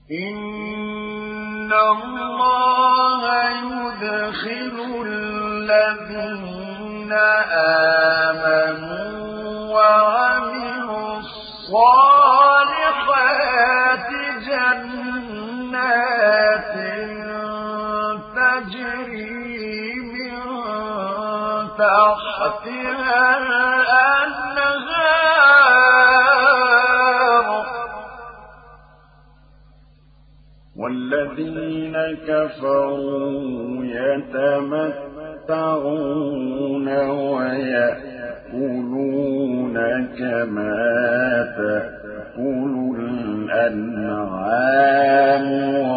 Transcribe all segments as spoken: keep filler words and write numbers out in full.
إن الله يدخل الذين آمنوا وعملوا الصالحات جنات تجري من تحتها الأنهار والذين كفروا يتمتعون ويأكلون كما تأكل الأنعام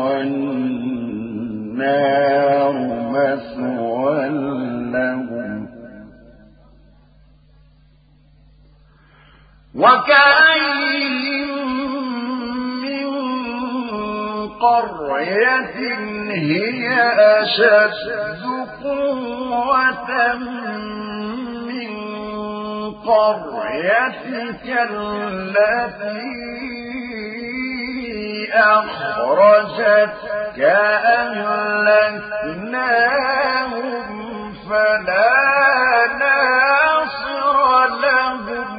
والنار مثوى لهم وكأين من قرية هي أشد قوة من قريتك التي أخرجتك أهلكناهم فلا ناصر لهم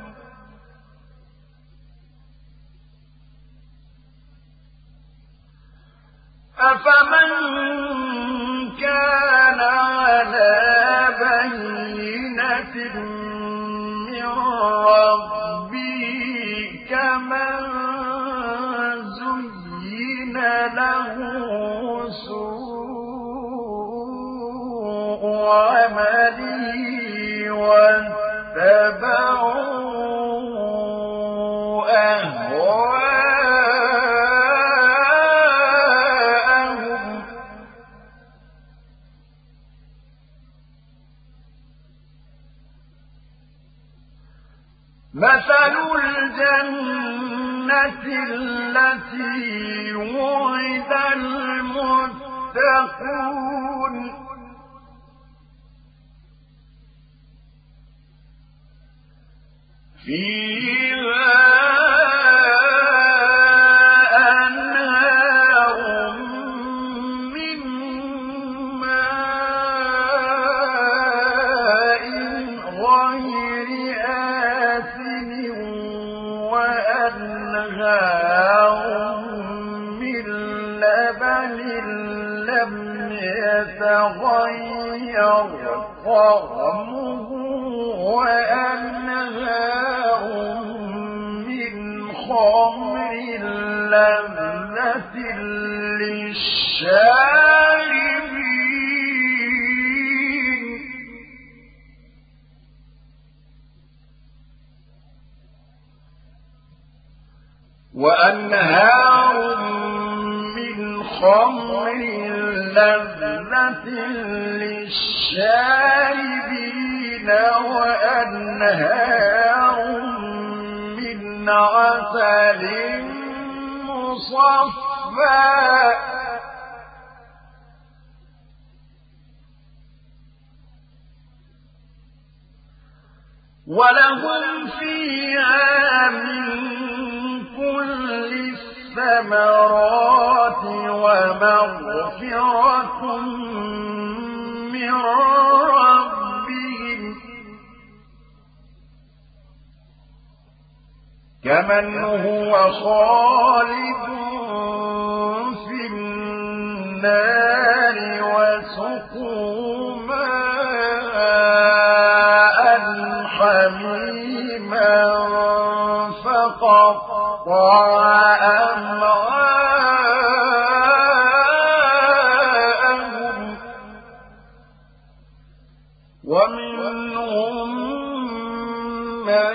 أفمن كان على بينة من ربه كمن زين له سوء عمله واتبعوا أهواءهم مثل الجنة التي وعد المتقون فيها أنهار من ماء غير آسن وأنهار من لبن لم يتغير طعمه وأنهار من خمر لذة للشاربين وأنهار من خمر لذة للشاربين وأنهار من عسل مصفى ولهم فيها من كل الثمرات ومغفرة من ربهم كمن هو خالد في النار وسقوا ماء حميما فقطع أمعاءهم ومنهم من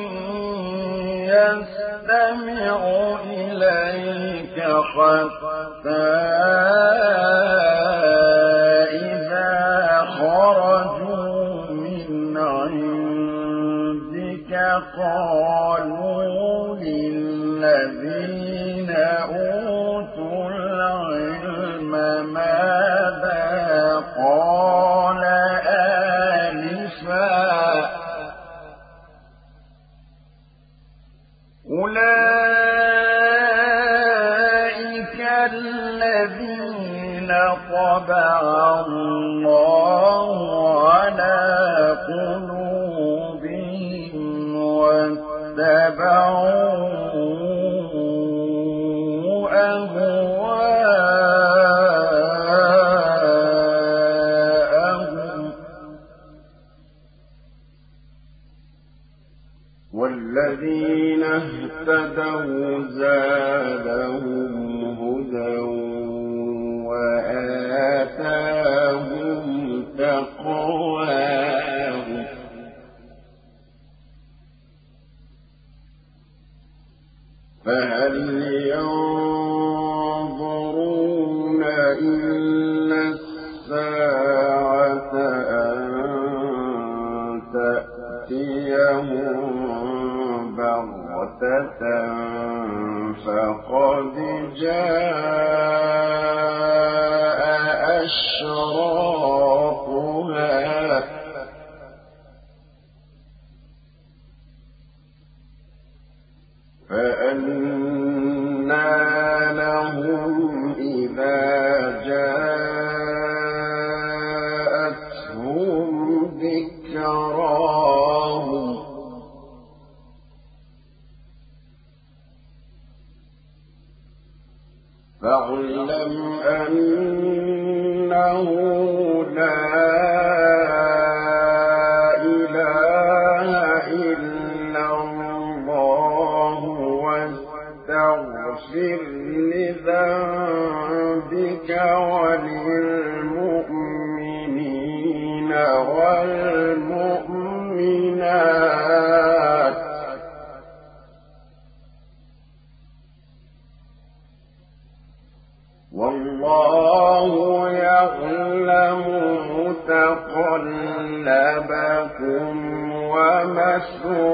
يستمع إليك حتى إذا خرجوا من عندك قالوا للذين أوتوا العلم ماذا قال آنفا أولئك طبع الله على قلوبهم واتبعوا أهواءهم والذين اهتدوا زادهم هدى وآتاهم تقواهم فهل ينظرون إلا الساعة أن تأتيهم بغتة فقد جاء أشراطها فأنى لهم إذا جاءتهم ذكراهم فاعلم أنه لا إله إلا الله واستغفر لذنبك وللمؤمنين والمؤمنات والله يعلم متقلبكم ومثواكم